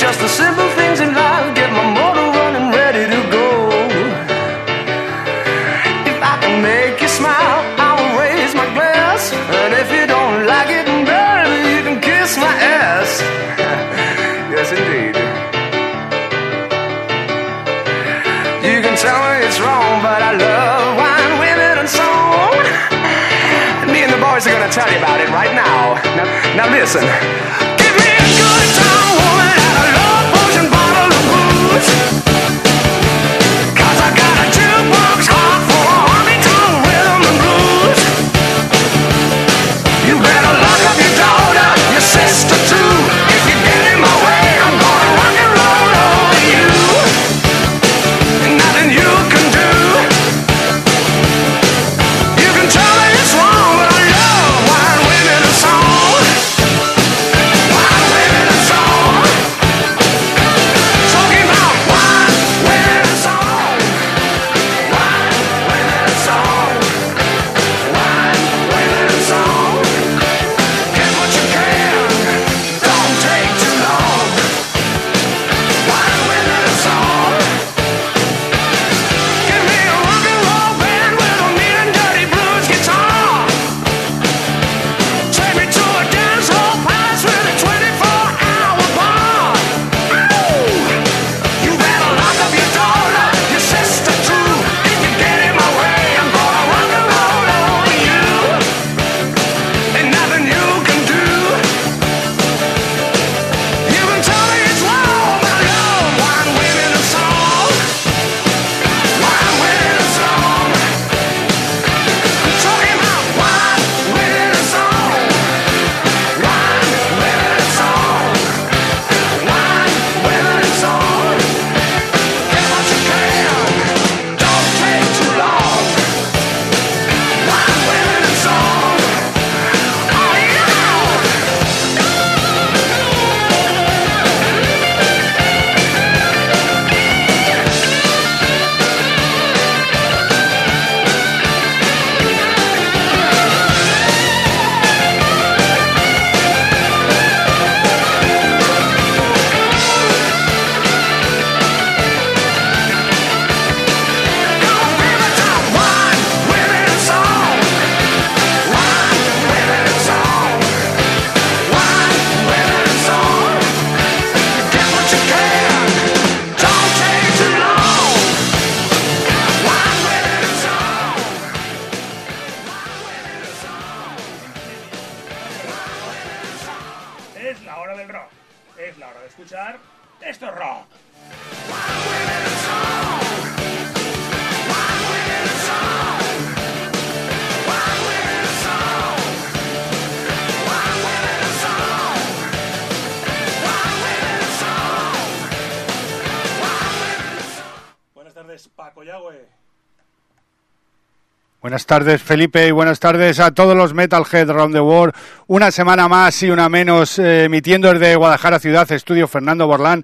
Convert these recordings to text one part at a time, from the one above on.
Just the simple things in life get my motor running, ready to go. If I can make you smile, I will raise my glass. And if you don't like it, baby, you can kiss my ass. Yes, indeed. You can tell me it's wrong, but I love wine, women, and song. And me and the boys are gonna tell you about it right now. Now listen. Give me a good time, woman, and a love potion bottle of booze. 'Cause I got a jukebox heart for a honky-tonk rhythm and blues. You better lock up your daughter, your sister too. If you get in my way, I'm gonna rock and roll over you. Nothing you can do. You can tell me it's wrong, but I love wine, women, and song. Wine, women, and song. Talking about wine, women, and song. Wine, women, and song. Wine, women, and song. Get what you can, don't take too long. Wine, women, and song. Give me a rock and roll band with a mean and dirty blues guitar. Take me to a dance hall palace with a 24-hour bar. Ooh! You better lock up your daughter, your sister too. If you get in my way, I'm gonna rock and roll over you. Ain't nothing you can do. You can tell me it's wrong, but I love wine, women, and song. Wine, women, and song. I'm talking about wine, women, and song. Wine, women, and song. Wine, women, and song. Get what you can, don't take too long. Wine, women, and song. Oh yeah! Es la hora del rock. Es la hora de escuchar esto es rock. Buenas tardes, Paco Yagüe. Buenas tardes, Felipe, y buenas tardes a todos los Metalhead around the world. Una semana más y una menos, emitiendo desde Guadalajara Ciudad, estudio Fernando Borlán,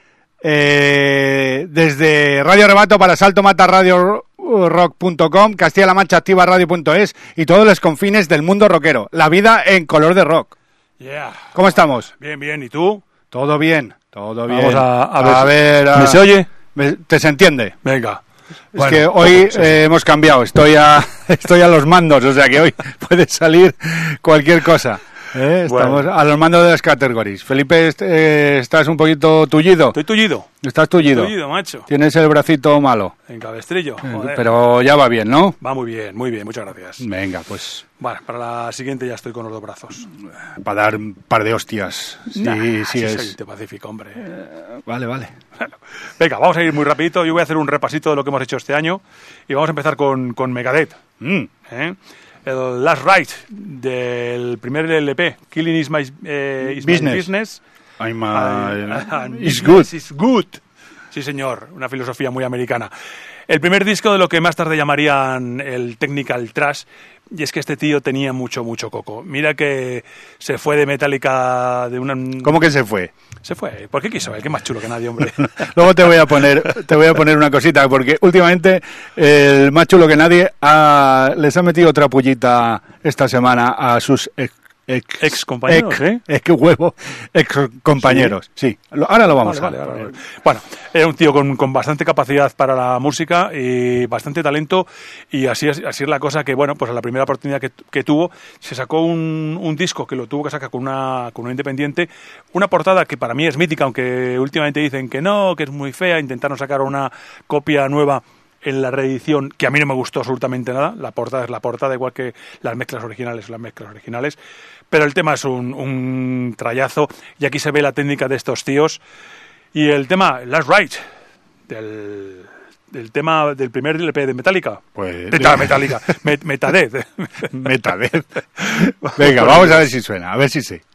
desde Radio Rebato para saltomatarradiorock.com, Castilla-La Mancha Activa Radio.es y todos los confines del mundo rockero. La vida en color de rock. Yeah. ¿Cómo estamos? Bien, bien. ¿Y tú? Todo bien, todo bien. Vamos a ver. ¿Me se oye? ¿Te se entiende? Venga. Es bueno, que hoy hemos cambiado, estoy a los mandos, o sea que hoy puede salir cualquier cosa. Estamos a los mandos de las categorías. Felipe, ¿estás un poquito tullido? Estoy tullido. ¿Estás tullido? Estoy tullido, macho. ¿Tienes el bracito malo? En cabestrillo, joder. Pero ya va bien, ¿no? Va muy bien, muchas gracias. Venga, pues... Bueno, para la siguiente ya estoy con los dos brazos. Para dar un par de hostias. Sí, es. Soy pacífico, hombre. Vale. Venga, vamos a ir muy rapidito. Yo voy a hacer un repasito de lo que hemos hecho este año. Y vamos a empezar con Megadeth. El Last Ride del primer LP, Killing is my business. It's good. It's good. Sí, señor, una filosofía muy americana. El primer disco de lo que más tarde llamarían el technical thrash, y es que este tío tenía mucho coco. Mira que se fue de Metallica de una... ¿Cómo que se fue? Se fue. ¿Por qué quiso? El que es más chulo que nadie, hombre. Luego te voy a poner una cosita, porque últimamente el más chulo que nadie les ha metido otra pullita esta semana a sus Ex compañeros, qué huevo, ex compañeros. Sí, ahora lo vamos a ver. Vale. Bueno, era un tío con bastante capacidad para la música y bastante talento, y así es la cosa que, bueno, pues a la primera oportunidad que tuvo, se sacó un disco que lo tuvo que sacar con una independiente, una portada que para mí es mítica, aunque últimamente dicen que no, que es muy fea, intentaron sacar una copia nueva en la reedición, que a mí no me gustó absolutamente nada. La portada es la portada, igual que las mezclas originales. Pero el tema es un trayazo, y aquí se ve la técnica de estos tíos. Y el tema, Last Ride, del tema del primer LP de Metallica. Pues... Metallica, Megadeth. Megadeth. Venga, vamos a ver si suena, a ver si sé.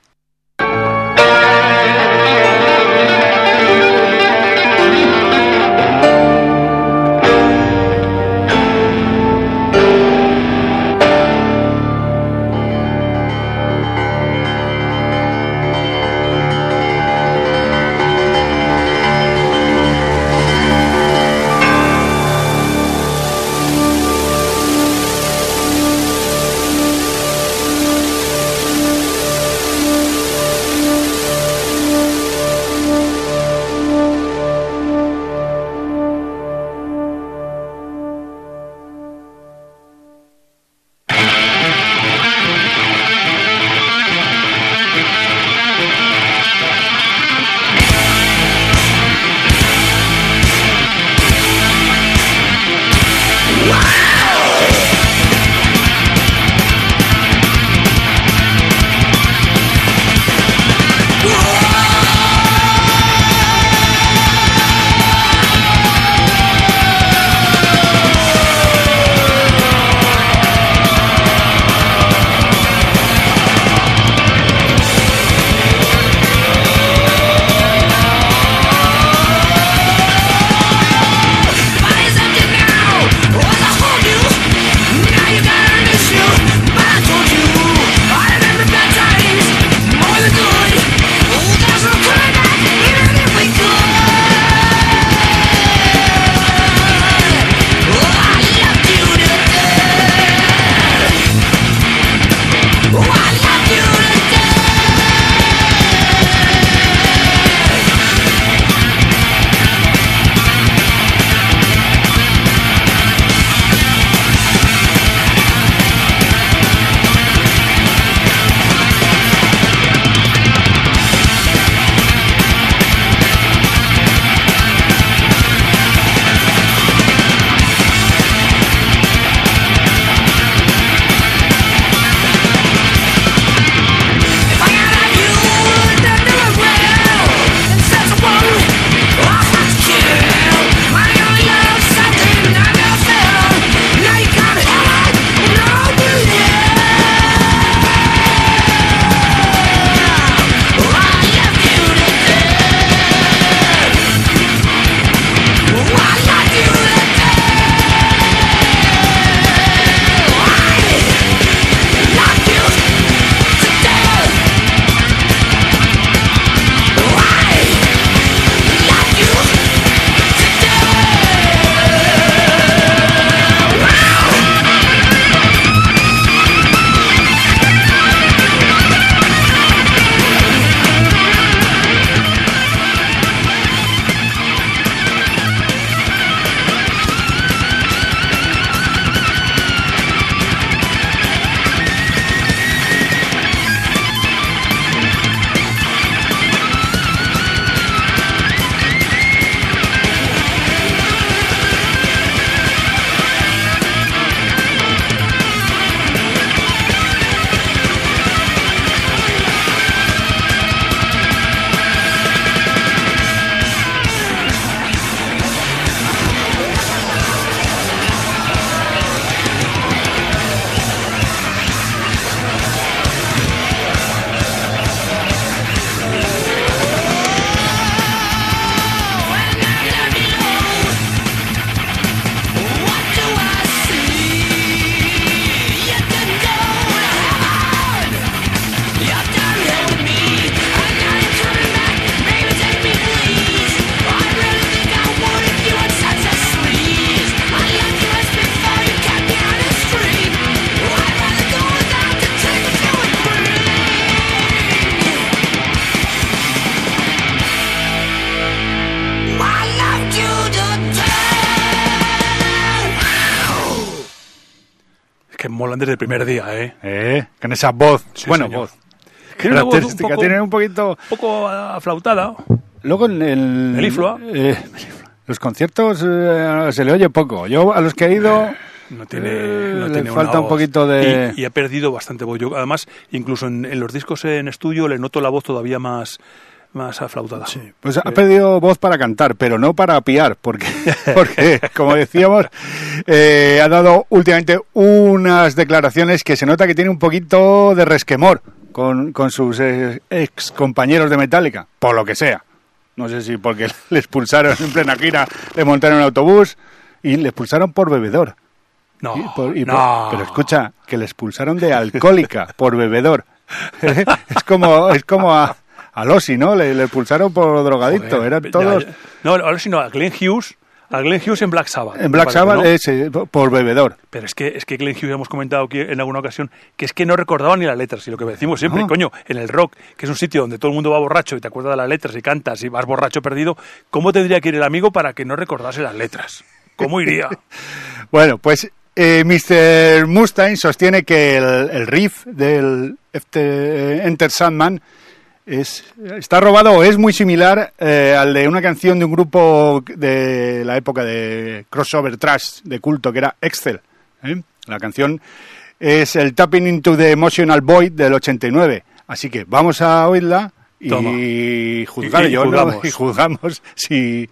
que molan desde el primer día, ¿eh? Con esa voz. Sí, bueno, señor. voz. Tiene una voz un Característica, poco, tiene un poquito... poco aflautada. Luego en el... Meliflua. Los conciertos se le oye poco. Yo a los que he ido... No tiene le una falta un voz. poquito de... Y ha perdido bastante voz. Yo, además, incluso en los discos en estudio le noto la voz todavía más aflautada. Sí, pues ha perdido voz para cantar, pero no para piar, porque como decíamos, ha dado últimamente unas declaraciones que se nota que tiene un poquito de resquemor con sus ex compañeros de Metallica, por lo que sea. No sé si porque le expulsaron en plena gira, le montaron un autobús y le expulsaron por bebedor. No, Pero escucha, que le expulsaron de alcohólica por bebedor. Es como a Ozzy, ¿no? Le expulsaron por drogadicto. Joder, Eran todos... ya. No, ahora sí no, a Glenn Hughes en Black Sabbath. En Black Sabbath, ¿no? por bebedor. Pero es que Glenn Hughes, hemos comentado aquí en alguna ocasión, que es que no recordaba ni las letras. Y lo que decimos siempre, coño, en el rock, que es un sitio donde todo el mundo va borracho y te acuerdas de las letras y cantas y vas borracho perdido, ¿cómo tendría que ir el amigo para que no recordase las letras? ¿Cómo iría? Bueno, pues Mr. Mustaine sostiene que el riff del Enter Sandman está robado o es muy similar al de una canción de un grupo de la época de crossover thrash de culto que era Excel. La canción es el Tapping into the Emotional Void del 89. Así que vamos a oírla y juzgar y juzgamos si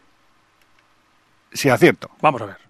acierto. Vamos a ver.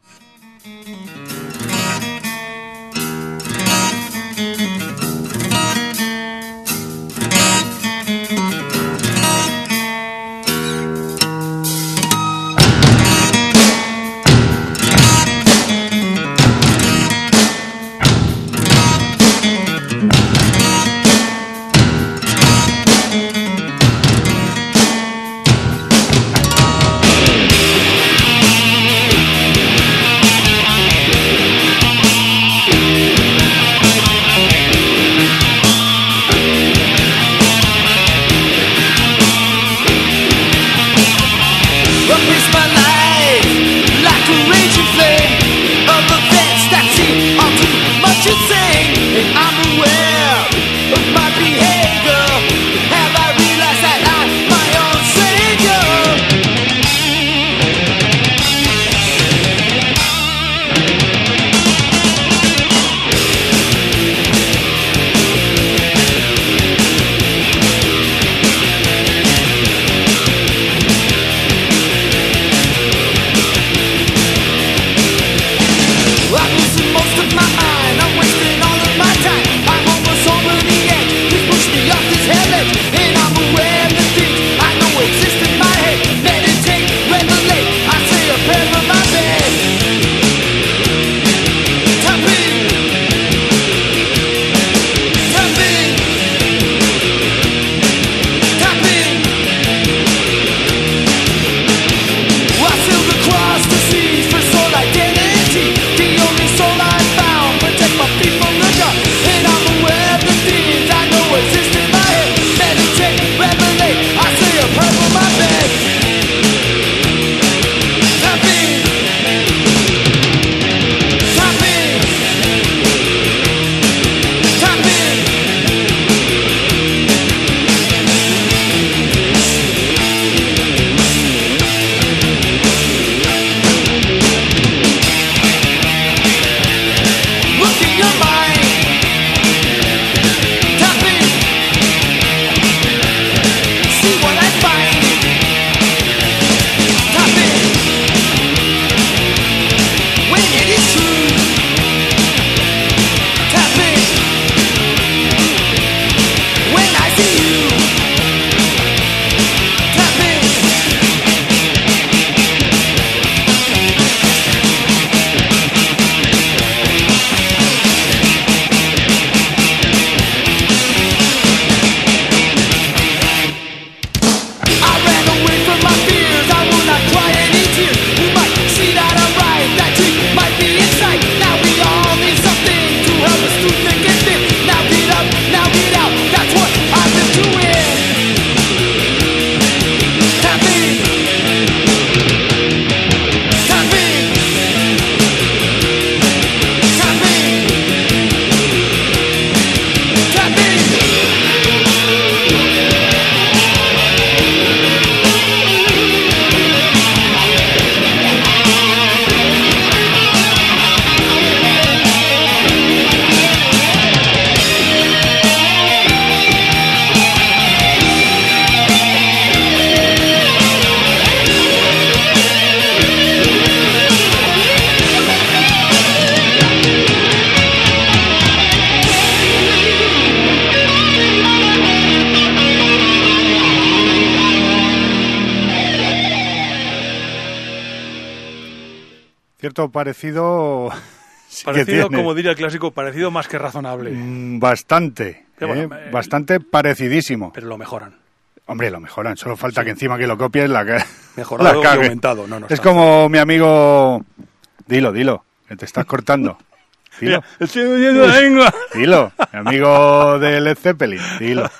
cierto parecido... sí que Parecido, tiene. como diría el clásico, parecido más que razonable. Bastante, Pero bueno, bastante parecidísimo. Pero lo mejoran. Hombre, lo mejoran, solo falta que encima que lo copies la que Mejorado la y cague. aumentado. No, Es está. como mi amigo... Dilo, que te estás cortando. Dilo, Mira, estoy oyendo la lengua. dilo, mi amigo de Led Zeppelin, dilo.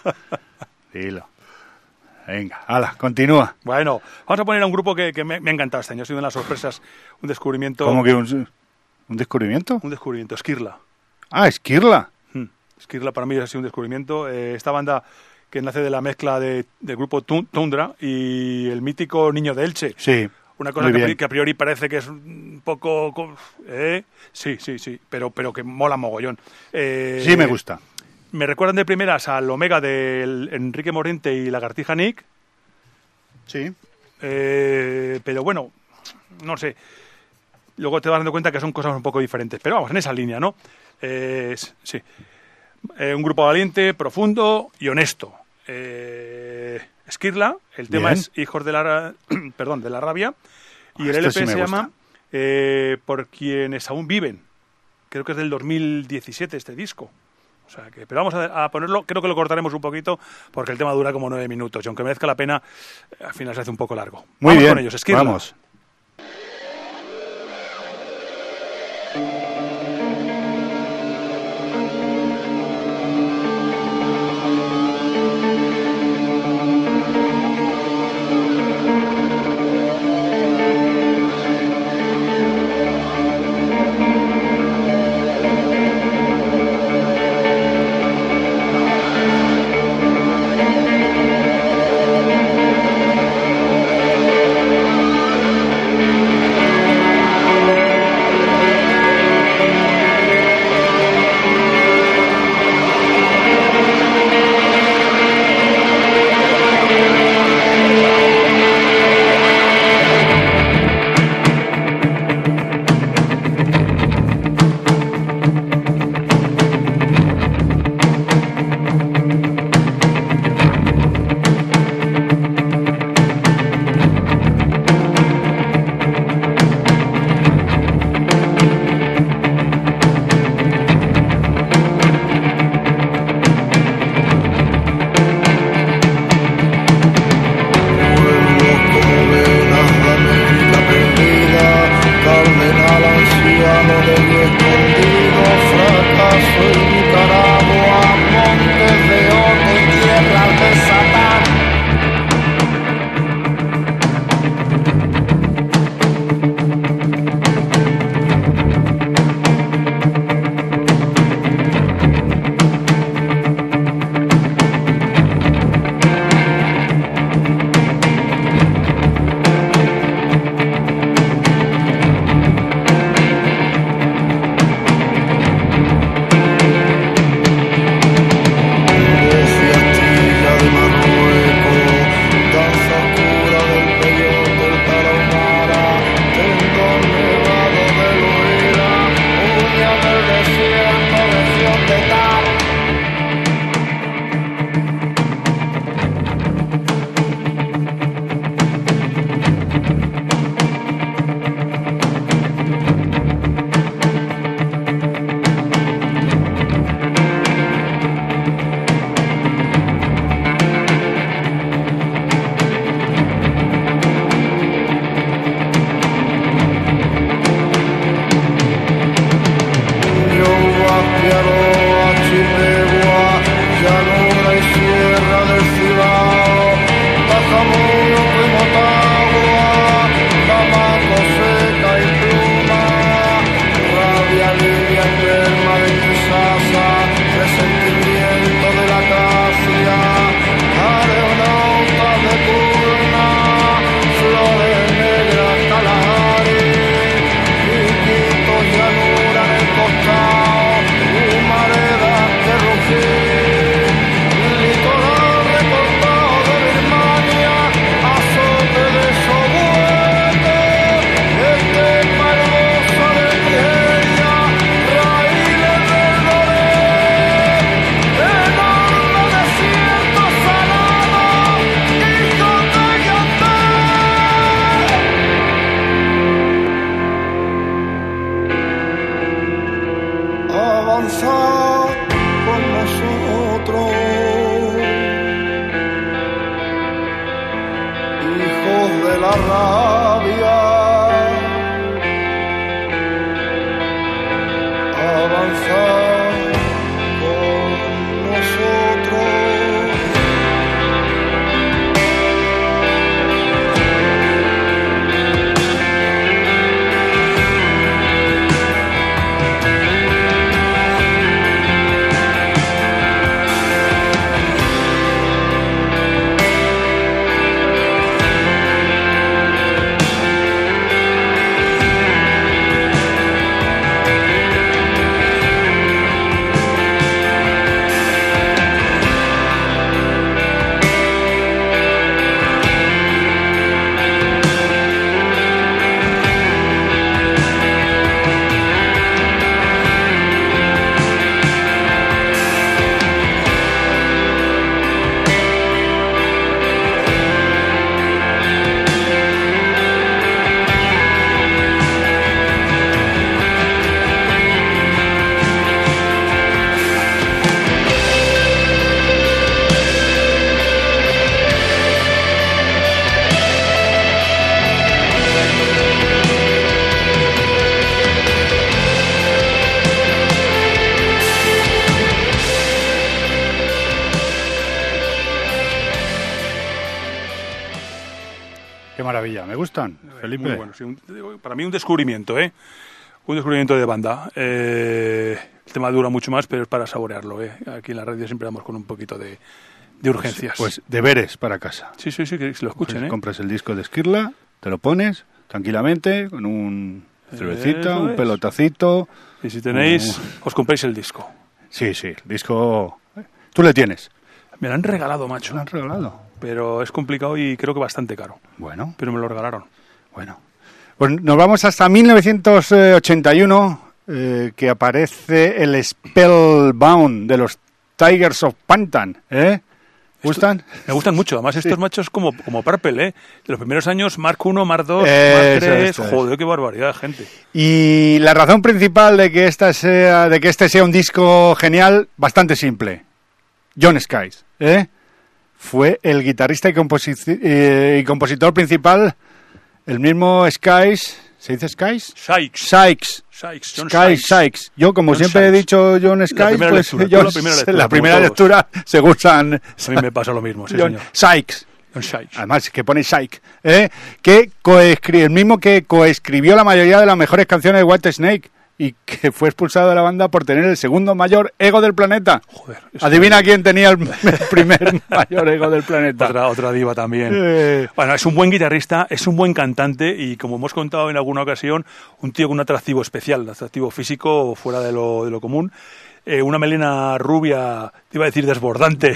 Venga, hala, continúa. Bueno, vamos a poner a un grupo que me ha encantado este año. Ha sido una de las sorpresas, un descubrimiento. ¿Cómo que un descubrimiento? Un descubrimiento, Skirla. Ah, Esquirla. Skirla para mí ha sido un descubrimiento. Esta banda que nace de la mezcla del grupo Tundra y el mítico Niño de Elche. Sí. Una cosa muy bien. que a priori parece que es un poco... Sí, pero que mola mogollón. Sí, me gusta. Me recuerdan de primeras al Omega del Enrique Morente y Lagartija Nick, Sí. pero bueno, no sé. Luego te vas dando cuenta que son cosas un poco diferentes. Pero vamos, en esa línea, ¿no? Sí. Un grupo valiente, profundo y honesto. Skirla, el tema Bien. es Hijos de la, de la Rabia, y el Esto LP sí me se gusta. llama Por quienes aún viven. Creo que es del 2017 este disco. O sea que, pero vamos a ponerlo, creo que lo cortaremos un poquito porque el tema dura como 9 minutos y aunque merezca la pena, al final se hace un poco largo. Muy Vamos bien, con ellos, Skirla. vamos. Thank hijos de la rabia, avanzar con nosotros. Qué maravilla, me gustan, Felipe. Muy bueno, sí, para mí un descubrimiento, ¿eh? Un descubrimiento de banda. El tema dura mucho más, pero es para saborearlo, ¿eh? Aquí en la radio siempre damos con un poquito de urgencias. Pues deberes para casa. Sí, que se lo escuchen, Pues ¿eh? compras el disco de Esquirla, te lo pones tranquilamente, con un cervecita, Eso un es. pelotacito. Y si tenéis, os compréis el disco. Sí, el disco... Tú le tienes. Me lo han regalado, macho. ¿Te lo han regalado? Pero es complicado y creo que bastante caro. Bueno. Pero me lo regalaron. Bueno, pues nos vamos hasta 1981, que aparece el Spellbound de los Tigers of Pantan, ¿eh? ¿Gustan? Me gustan mucho. Además, estos machos como Purple, ¿eh? De los primeros años, Mark I, Mark II, Mark Eso III. es. Joder, qué barbaridad de gente. Y la razón principal de que este sea un disco genial, bastante simple. John Skies, ¿eh? Fue el guitarrista y compositor principal, el mismo Skies. ¿Se dice Skies? Sykes. John Sykes. Yo, como John siempre he Sykes. dicho John Skies, primera pues lectura, yo, tú la primera lectura, la como primera todos. lectura se usan A mí me pasa lo mismo, sí, John señor. Sykes. John Sykes. Además, que pone Syke, que el mismo que coescribió la mayoría de las mejores canciones de Whitesnake y que fue expulsado de la banda por tener el segundo mayor ego del planeta. Joder. Adivina quién tenía el primer mayor ego del planeta. Otra diva también. Bueno, es un buen guitarrista, es un buen cantante y, como hemos contado en alguna ocasión, un tío con un atractivo especial, un atractivo físico fuera de lo común. Una melena rubia, te iba a decir desbordante.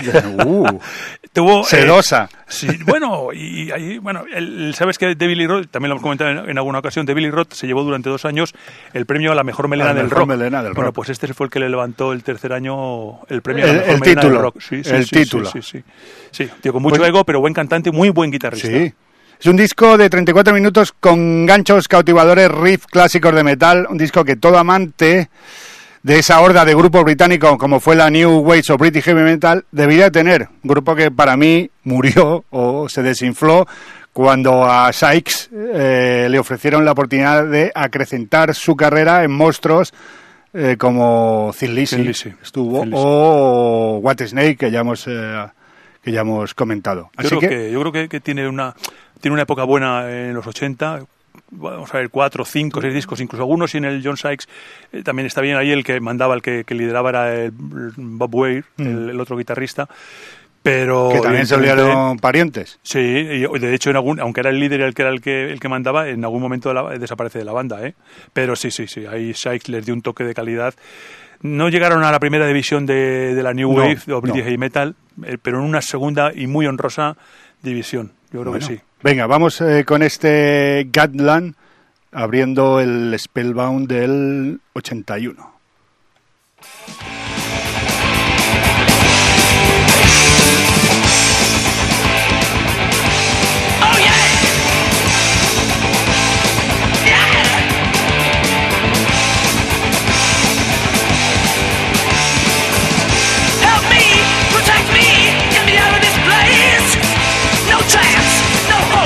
Tuvo, sedosa. Sí, bueno, y ahí, bueno, sabes que de Billy Roth, también lo hemos comentado en alguna ocasión, de Billy Roth se llevó durante 2 años el premio a la mejor melena del rock. Bueno, pues este fue el que le levantó el tercer año el premio a la mejor melena del rock. Sí, título. Sí, tío, con mucho ego, pero buen cantante, muy buen guitarrista. Sí. Es un disco de 34 minutos con ganchos cautivadores, riff clásicos de metal, un disco que todo amante de esa horda de grupos británicos como fue la New Wave of British Heavy Metal debería tener. Un grupo que para mí murió o se desinfló cuando a Sykes le ofrecieron la oportunidad de acrecentar su carrera en monstruos como Thin Lizzy estuvo, o Whitesnake, que ya hemos comentado. Yo creo que tiene una época buena en los 80. Vamos a ver, 4, 5, 6 discos, incluso algunos, y en el John Sykes también está bien. Ahí el que mandaba, el que lideraba era el Bob Weir, el otro guitarrista. Pero que también se olvidaron parientes. Sí, y de hecho, aunque era el líder y el que mandaba, en algún momento desaparece de la banda, ¿eh? Pero sí, ahí Sykes les dio un toque de calidad. No llegaron a la primera división de la New Wave o British Heavy Metal, pero en una segunda y muy honrosa división. Yo creo que sí. Venga, vamos con este Gatland abriendo el Spellbound del 81. No chance, no hope.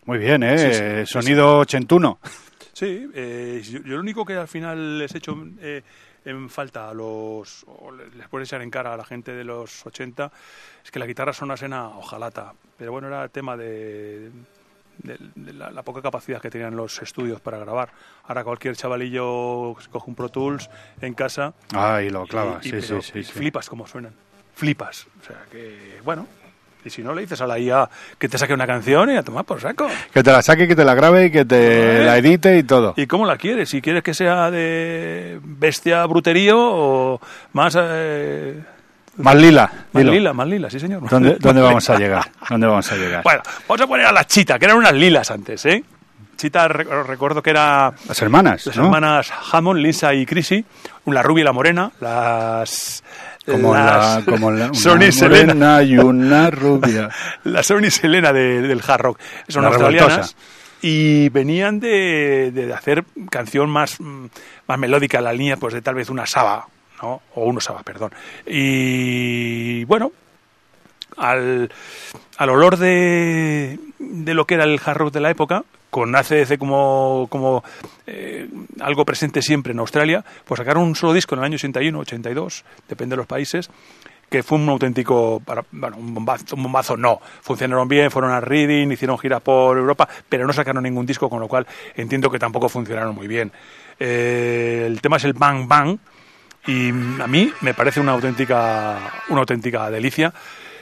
Muy bien, Sí, sonido ochentuno. Sí, yo lo único que al final les he hecho en falta o les puedo echar en cara a la gente de los 80 es que la guitarra sonasen a hojalata. Pero bueno, era el tema de la poca capacidad que tenían los estudios para grabar. Ahora cualquier chavalillo se coge un Pro Tools en casa Y lo clava, y sí. flipas como suenan. Flipas. O sea que, bueno, y si no le dices a la IA que te saque una canción y a tomar por saco. Que te la saque, que te la grabe y que te la edite y todo. ¿Y cómo la quieres? Si quieres que sea de bestia bruterío o más... Más lila. Más lila, sí señor. ¿Dónde vamos a llegar? ¿Dónde vamos a llegar? Bueno, vamos a poner a la Chita, que eran unas lilas antes, ¿eh? Chita, recuerdo que era... Las hermanas, Las ¿no? hermanas Hammond, Lisa y Chrissy, la rubia y la morena, las... Como una Sonny y Selena. morena y una rubia. La Sonny y Selena del hard rock. Son La australianas. revoltosa. Y venían de hacer canción más melódica, la línea pues de tal vez una Saba, ¿no? O uno Saba, perdón. Y bueno, al olor de lo que era el hard rock de la época, con AC/DC como algo presente siempre en Australia, pues sacaron un solo disco en el año 81, 82, depende de los países, que fue un auténtico, un bombazo no, funcionaron bien, fueron a Reading, hicieron gira por Europa, pero no sacaron ningún disco, con lo cual entiendo que tampoco funcionaron muy bien. El tema es el Bang Bang, y a mí me parece una auténtica delicia.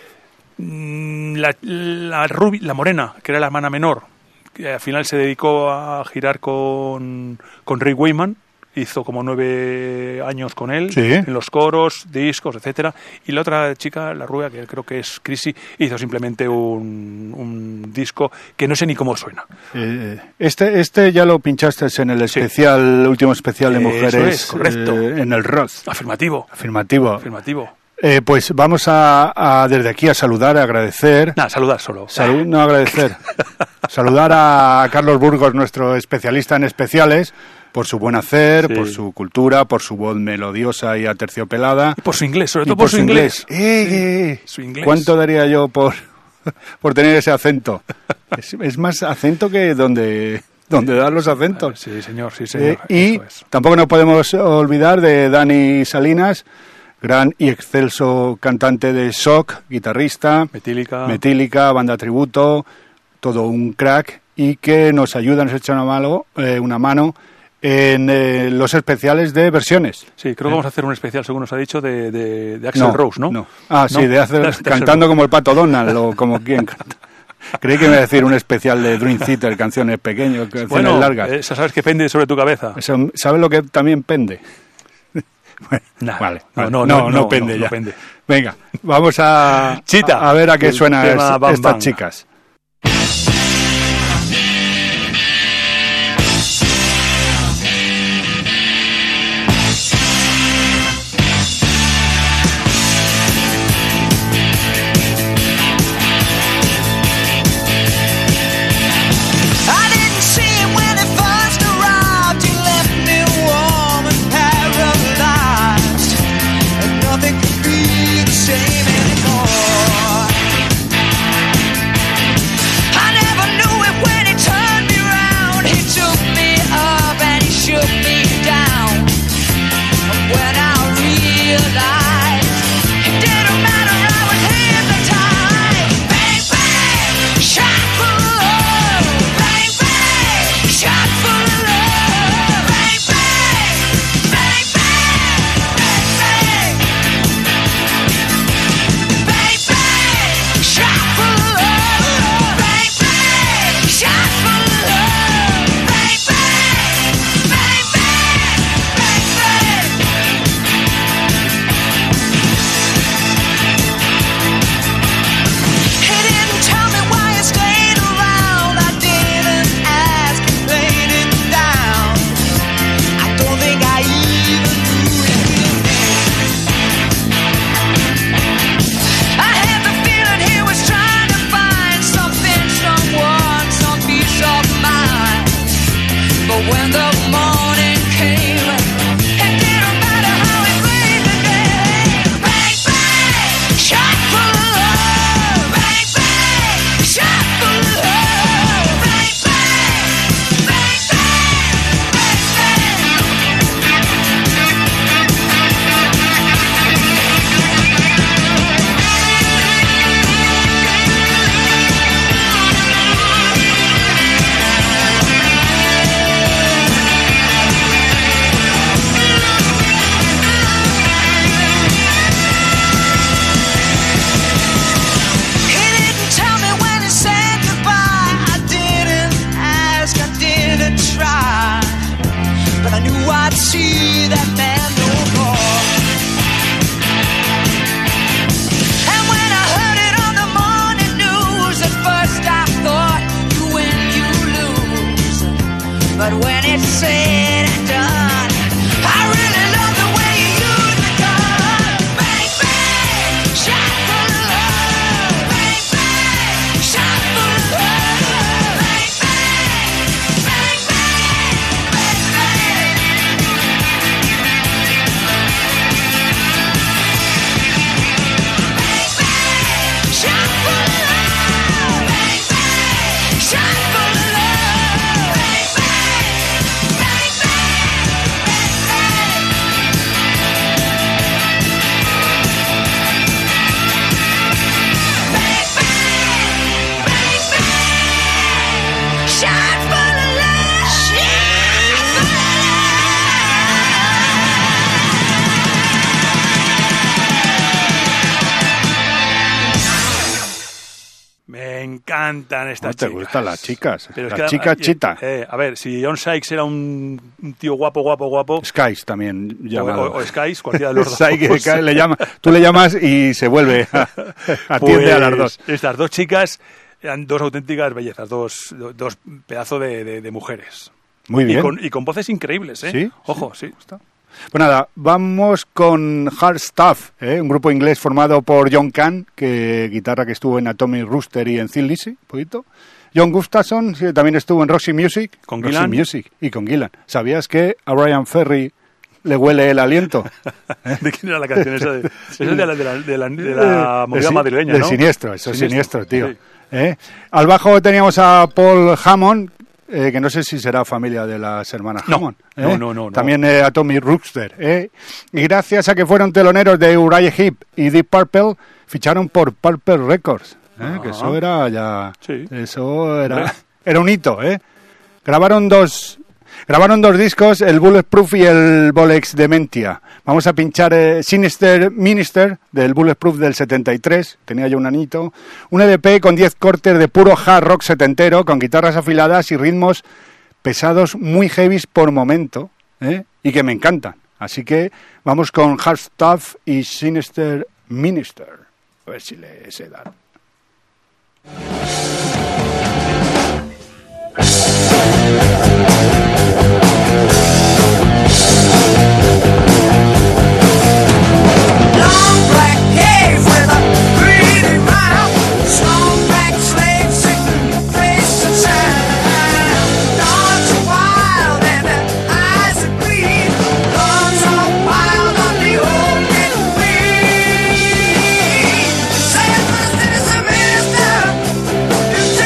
La morena, que era la hermana menor, que al final se dedicó a girar con Rick Wakeman, hizo como 9 años con él, Sí. en los coros, discos, etcétera. Y la otra chica, la rubia, que creo que es Chrissy, hizo simplemente un disco que no sé ni cómo suena. Este ya lo pinchaste en el especial, el último especial de Eso mujeres, es, correcto. en el Roth. Afirmativo. Afirmativo. Pues vamos a desde aquí a saludar, a agradecer. Nada, saludar solo. No agradecer. Saludar a Carlos Burgos, nuestro especialista en especiales, por su buen hacer, Sí. por su cultura, por su voz melodiosa y aterciopelada. Y por su inglés, sobre Y todo por su inglés. Sí. Su inglés. ¿Cuánto daría yo por tener ese acento? Es más acento que donde dan los acentos. Sí, señor, sí, señor. Y Eso es. tampoco nos podemos olvidar de Dani Salinas, gran y excelso cantante de Shock, guitarrista, Metílica, banda tributo, todo un crack, y que nos ayuda, nos echa una mano en los especiales de versiones. Sí, creo que vamos a hacer un especial, según nos ha dicho, de Axl Rose, ¿no? Sí, de cantando como el Pato Donald, o como quien canta. Creí que me iba a decir un especial de Dream Theater, canciones pequeñas, canciones largas. Esa sabes que pende sobre tu cabeza. ¿Sabes lo que también pende? Nah, Vale. No pende ya. no pende. Venga, vamos a Chita, a ver a qué el suena tema Bam estas Bam. chicas. I didn't see him when he first arrived. He left me warm and paralyzed, and nothing could be the same anymore. but when it's said and done, I really love the way you use the gun. Bang, bang, shot full of love. Bang, bang, shot full of love. Bang, bang, bang, bang, bang, bang. Shot full of love. Bang, bang, shot full of love. Bang, bang, bang, shot full of love. Shot full of Me encantan estas ¿No te chicas. gustan las chicas? Pero es Las que, chicas chita. A ver, si John Sykes era un tío guapo, Skies también llamado. o Skies, cualquiera de los dos. Sykes, tú le llamas y se vuelve. Atiende a las dos. Estas dos chicas eran dos auténticas bellezas, dos pedazos de mujeres. Muy bien. Y con voces increíbles, ¿eh? Sí, Ojo, sí. Pues nada, vamos con Hard Stuff, un grupo inglés formado por John Cahn, guitarra que estuvo en Atomic Rooster y en Thin Lizzy, un poquito. John Gustafson también estuvo en Roxy Music. Con Roxy Gillan. Music y con Gillan. ¿Sabías que a Brian Ferry le huele el aliento? ¿De quién era la canción esa? Esa es de la movida madrileña, del ¿no? Siniestro, eso es siniestro, tío. Sí. Al bajo teníamos a Paul Hammond, que no sé si será familia de las hermanas No, Hammond. no. También Atomic Rooster. Y gracias a que fueron teloneros de Uriah Heep y Deep Purple, ficharon por Purple Records. Que eso era ya... Sí. Eso era un hito. Grabaron dos discos, el Bulletproof y el Bolex Dementia. Vamos a pinchar Sinister Minister del Bulletproof del 73, tenía yo un anito. Un EDP con 10 cortes de puro hard rock setentero, con guitarras afiladas y ritmos pesados muy heavies por momento, y que me encantan. Así que vamos con Hard Stuff y Sinister Minister. A ver si le sé dar. long black cave with a greedy mouth, strong black slave sitting face to side. Dogs are wild and their eyes are green. Dogs are wild on the open wing. Say, Mr. Minister,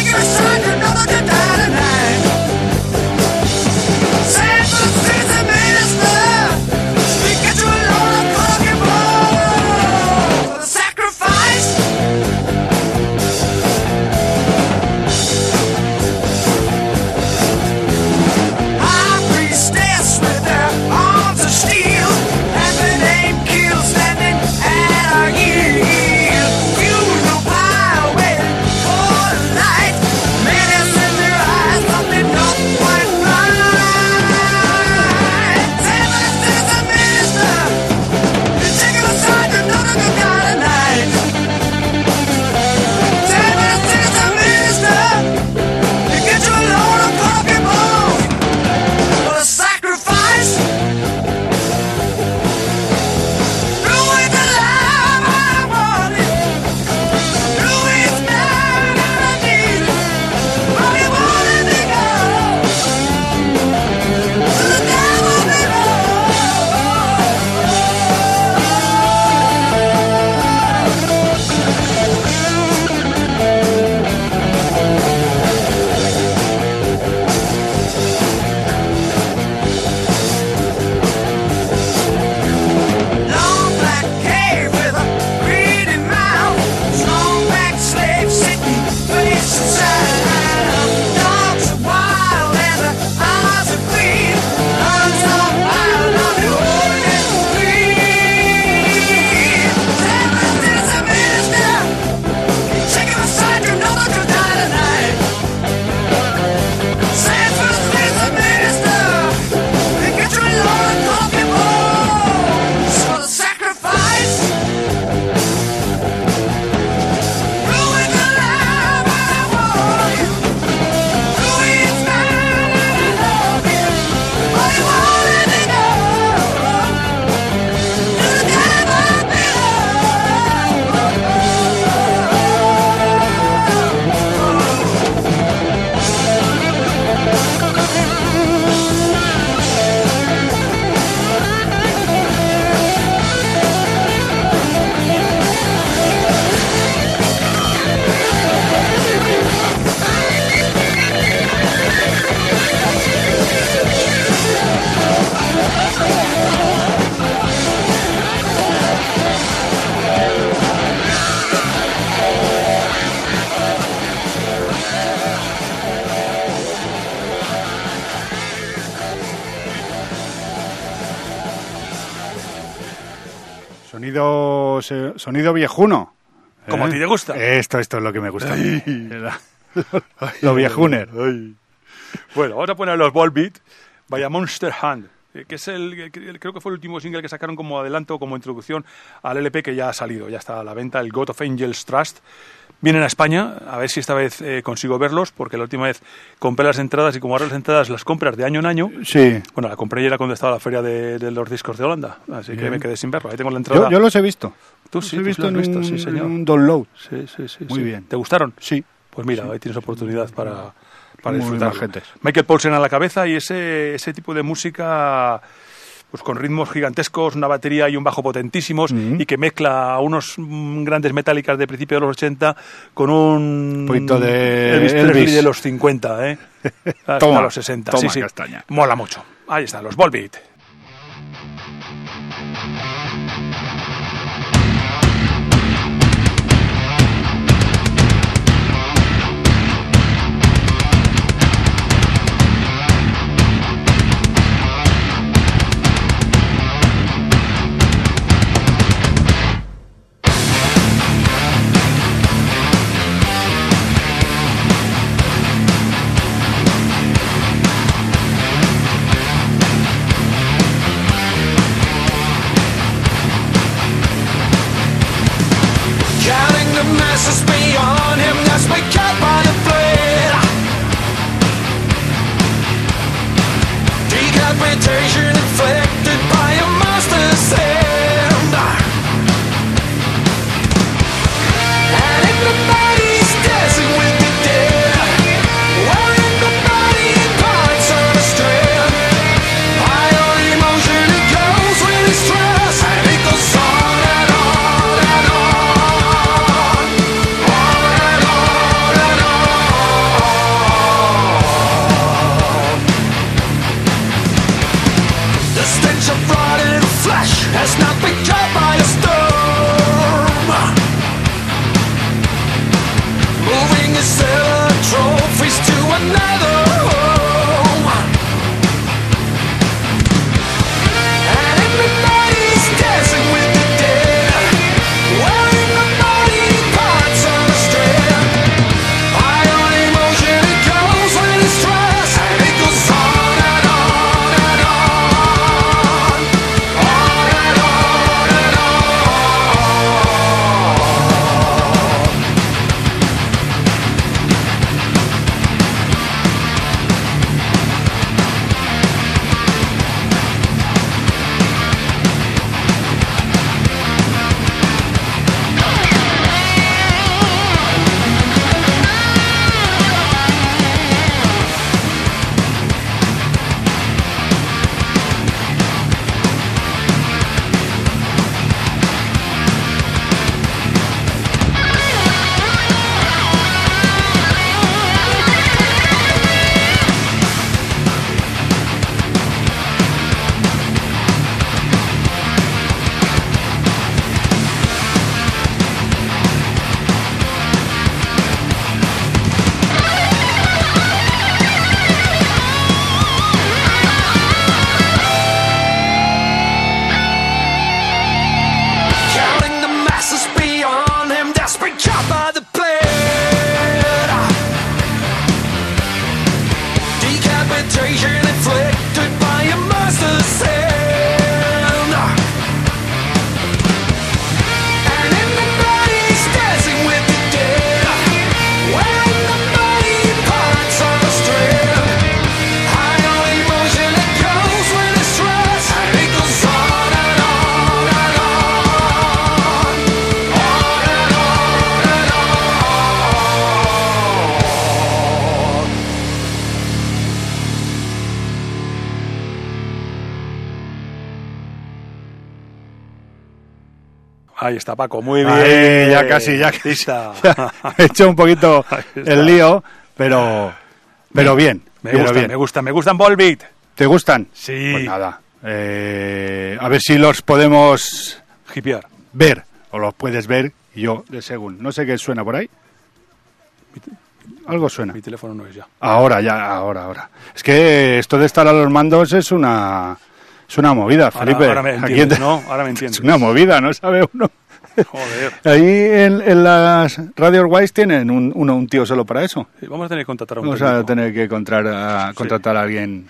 sonido viejuno. Como a ti te gusta. Esto es lo que me gusta. Lo viejuner. Ay. Bueno, vamos a poner los Volbeat, vaya Monster Hand, que es creo que fue el último single que sacaron como adelanto, como introducción al LP que ya ha salido, ya está a la venta, el God of Angels Trust. Vienen a España, a ver si esta vez consigo verlos, porque la última vez compré las entradas y como ahora las entradas las compras de año en año, Sí. bueno, la compré y era cuando estaba la feria de los discos de Holanda, así que me quedé sin verlo. Ahí tengo la entrada. Yo los he visto. Tú Los sí, he tú visto sí lo has en visto, sí, señor. un download. Sí. Muy sí. bien. ¿Te gustaron? Sí. Pues mira, ahí tienes oportunidad para Muy disfrutar. majentes. Michael Paulsen a la cabeza y ese tipo de música pues con ritmos gigantescos, una batería y un bajo potentísimos y que mezcla unos grandes metálicas de principio de los 80 con un poquito de Elvis Presley Elvis. de los 50, hasta Toma, los 60. toma, sí. castaña. Mola mucho. Ahí están, los Volbeat. Counting the masses beyond him that's been cut by the blade. Decapitation inflicted by a monster's hand. And everybody's dancing with the dead, wearing the body parts on a strand. Higher emotion it goes with his stress, and it goes on and on and on. The stench of rotted flesh has not been cut by a storm. Moving his cellar trophies to another home. And everybody's dancing with the dead, wearing the body parts on a strand. High on emotion it goes with his stress, and it goes on and on and on. On and on and on. Counting the masses beyond him that's been caught by the blade. Decapitation inflicted by a monster's hand. And everybody's dancing with the dead, wearing the body parts on a strand. High on emotion it goes with the stress, and it goes on and on and on. On and on and on. Ahí está, Paco, muy bien. Ahí, ya casi. Pista. Ya he hecho un poquito Ahí está. el lío, pero bien. Me pero gustan, bien. me gustan Volbeat. ¿Te gustan? Sí. Pues nada. A ver si los podemos Hipear. ver, o los puedes ver, y yo de según. No sé qué suena por ahí. Algo suena. Mi teléfono no es ya. Ahora. Es que esto de estar a los mandos es una Es una movida, Felipe. Ahora me Aquí entiendes, ¿no? Ahora me entiendes. Es una movida, ¿no sabe uno? Joder. Ahí en las Radio Wise tienen un tío solo para eso. Sí, vamos a tener que contratar a un Vamos a técnico. tener que contratar a alguien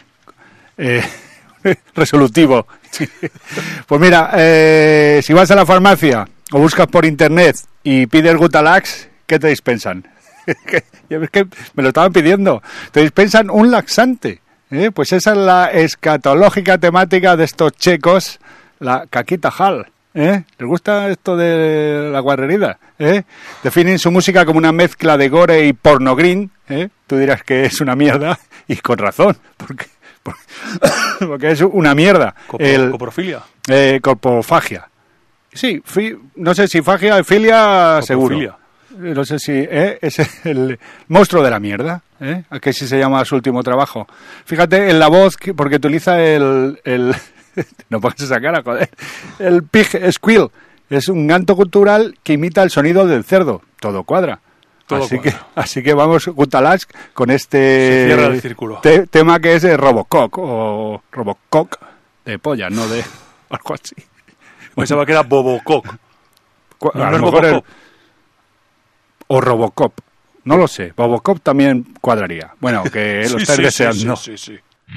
resolutivo. Pues mira, si vas a la farmacia o buscas por internet y pides Gutalax, ¿qué te dispensan? Es que me lo estaban pidiendo. Te dispensan un laxante. Pues esa es la escatológica temática de estos checos, la caquita Hal. ¿Les gusta esto de la guarrerida? Definen su música como una mezcla de gore y porno green. Tú dirás que es una mierda, y con razón, porque es una mierda. Coprofilia. Corpofagia. Sí, no sé si fagia o filia, seguro. Coprofilia. No sé si es el monstruo de la mierda, a que sí se llama su último trabajo. Fíjate en la voz, porque utiliza el no pongas esa cara, joder. El pig squeal. Es un canto cultural que imita el sonido del cerdo. Todo cuadra. Todo cuadra. Así que vamos, Gutalax, con este Se cierra el círculo. Tema que es de Robocock, o Robocock de polla, no de algo así. Pensaba que era Bobocock. No, A no lo es mejor Bobocop. o Robocop. No lo sé. Robocop también cuadraría. Bueno, que lo estáis deseando. Sí.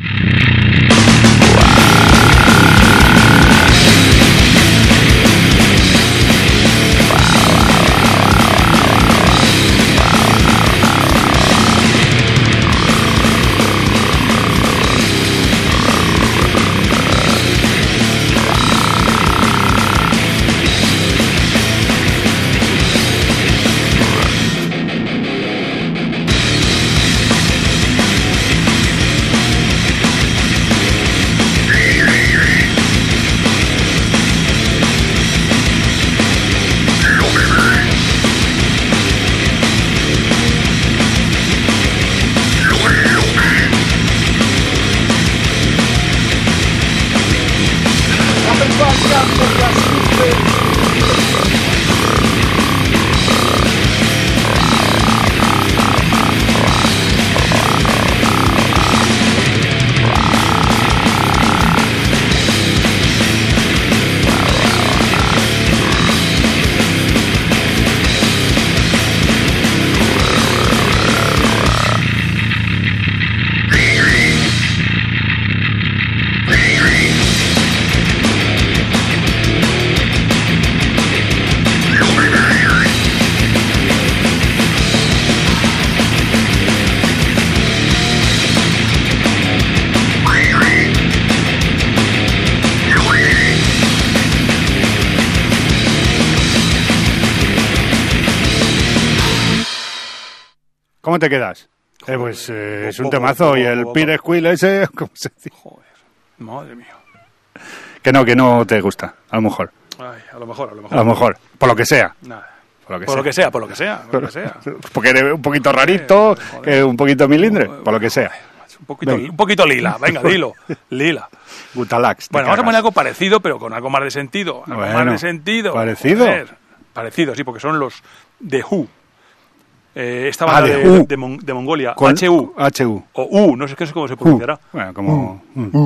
¿Cómo te quedas? Pues es un temazo. Y el Pire Squill ese, ¿cómo se dice? Joder, madre mía. Que no te gusta, a lo mejor. Ay, a lo mejor. A lo mejor, por lo que sea. Nada. Por Por lo que sea. Porque eres un poquito rarito, Joder. un poquito milindre, por lo que sea. Un poquito lila, venga, dilo. Lila. Gutalax. Bueno, vamos a poner algo parecido, pero con algo más de sentido. Algo Bueno, más de sentido. ¿parecido? Joder. Parecido, sí, porque son los The Who. Esta banda The Who. de Mongolia. Con HU. HU. O U, no sé qué es cómo se pronunciará. Bueno, como...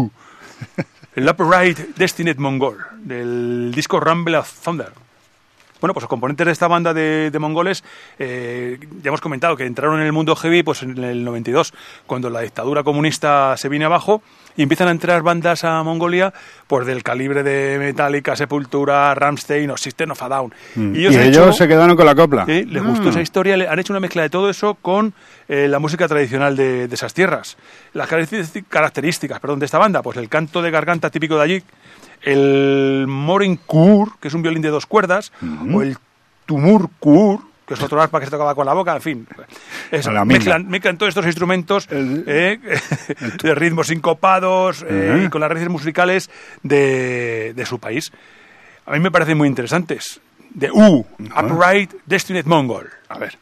El Upright Destined Mongol, del disco Rumble of Thunder. Bueno, pues los componentes de esta banda de mongoles, ya hemos comentado que entraron en el mundo heavy pues en el 92, cuando la dictadura comunista se viene abajo, y empiezan a entrar bandas a Mongolia pues del calibre de Metallica, Sepultura, Rammstein o System of a Down. Y ellos se quedaron con la copla. Sí, les gustó esa historia, han hecho una mezcla de todo eso con la música tradicional de esas tierras. Las características de esta banda, pues el canto de garganta típico de allí, el Morin Kur, que es un violín de 2 cuerdas, o el Tumur Kur, que es otro arpa que se tocaba con la boca, en fin. Eso, mezclan todos estos instrumentos de ritmos sincopados y con las raíces musicales de su país. A mí me parecen muy interesantes. The Upright Destined Mongol. A ver.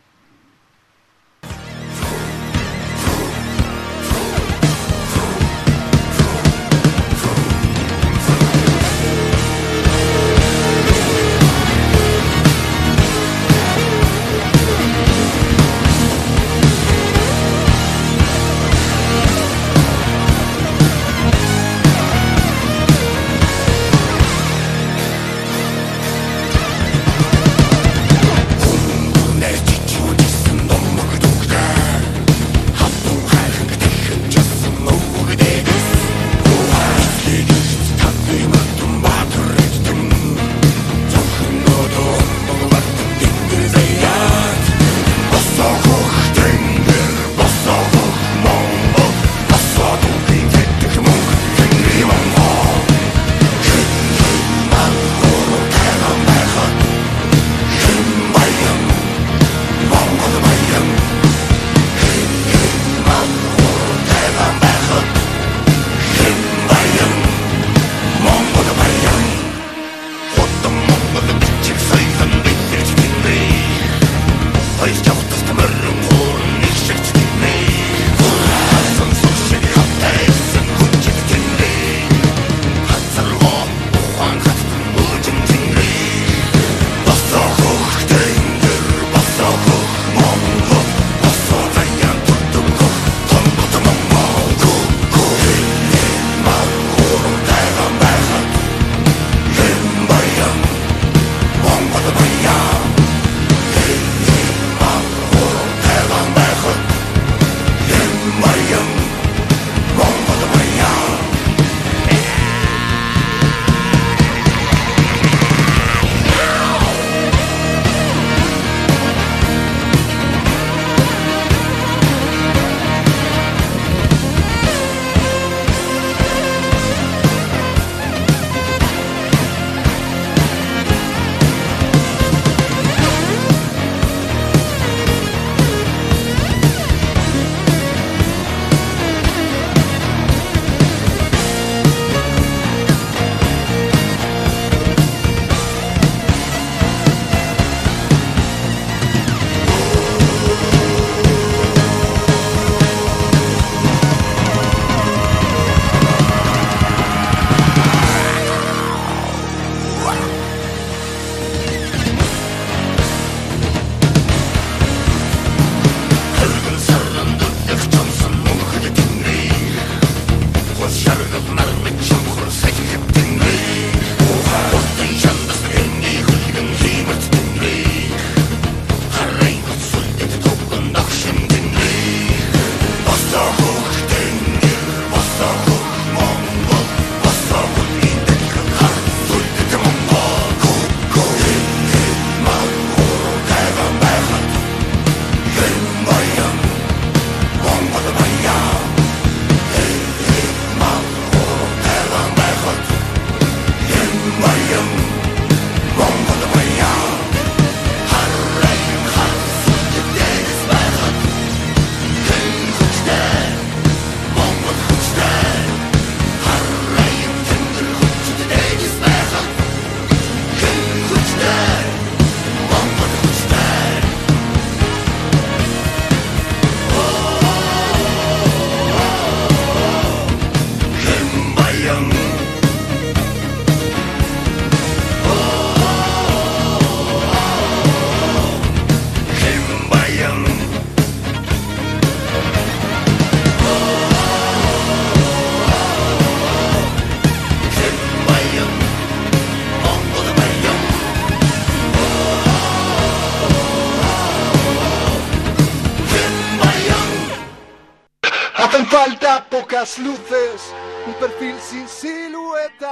Hacen falta pocas luces, un perfil sin silueta.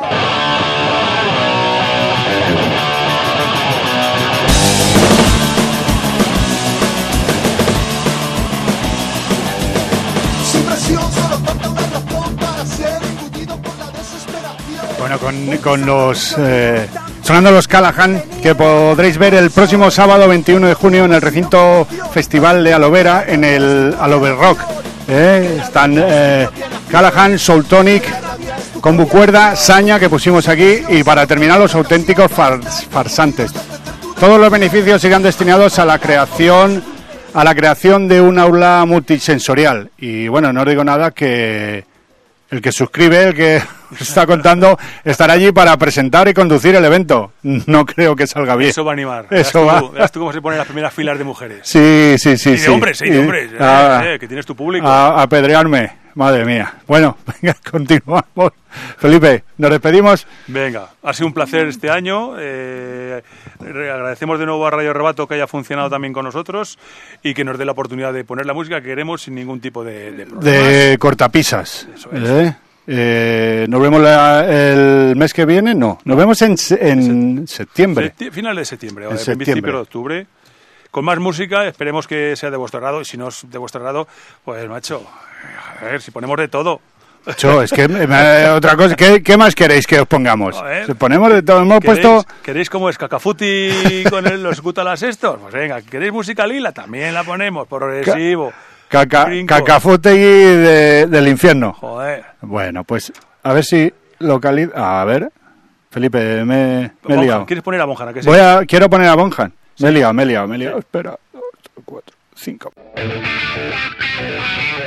Sin presión, solo falta una razón para ser engullido por la desesperación. Bueno, con los sonando los Callahan, que podréis ver el próximo sábado 21 de junio en el recinto Festival de Alovera, en el Alover Rock. Están Callahan, Soul Tonic, con Bucuerda, Saña, que pusimos aquí, y para terminar los auténticos farsantes. Todos los beneficios irán destinados a la creación de un aula multisensorial. Y bueno, no os digo nada, que el que suscribe, el que os está contando, estará allí para presentar y conducir el evento. No creo que salga bien. Eso va a animar. Eso va. Verás tú cómo se ponen las primeras filas de mujeres. Sí. Y de hombres, y de hombres. Que tienes tu público. A apedrearme. Madre mía. Bueno, venga, continuamos. Felipe, ¿nos despedimos? Venga, ha sido un placer este año. Agradecemos de nuevo a Radio Rebato que haya funcionado también con nosotros y que nos dé la oportunidad de poner la música que queremos sin ningún tipo de problemas. De cortapisas. Eso es. Nos vemos el mes que viene, no. Nos vemos en septiembre. Final de septiembre, En o septiembre. principio de octubre. Con más música, esperemos que sea de vuestro agrado. Y si no es de vuestro agrado, pues macho, a ver, si ponemos de todo. Cho, es que otra cosa, ¿qué más queréis que os pongamos? A ver. Si ponemos de todo, hemos puesto... ¿Queréis como es Cacafuti con los Gutalas estos? Pues venga, ¿queréis música lila? También la ponemos, progresivo. Brinco. Cacafutegui del infierno. Joder. Bueno, pues a ver si localiza... A ver, Felipe, me he liado. ¿Quieres poner a Bonjana? Que sí. Quiero poner a Bonjan. Me he liado. Espera, 2, 3, 4, 5.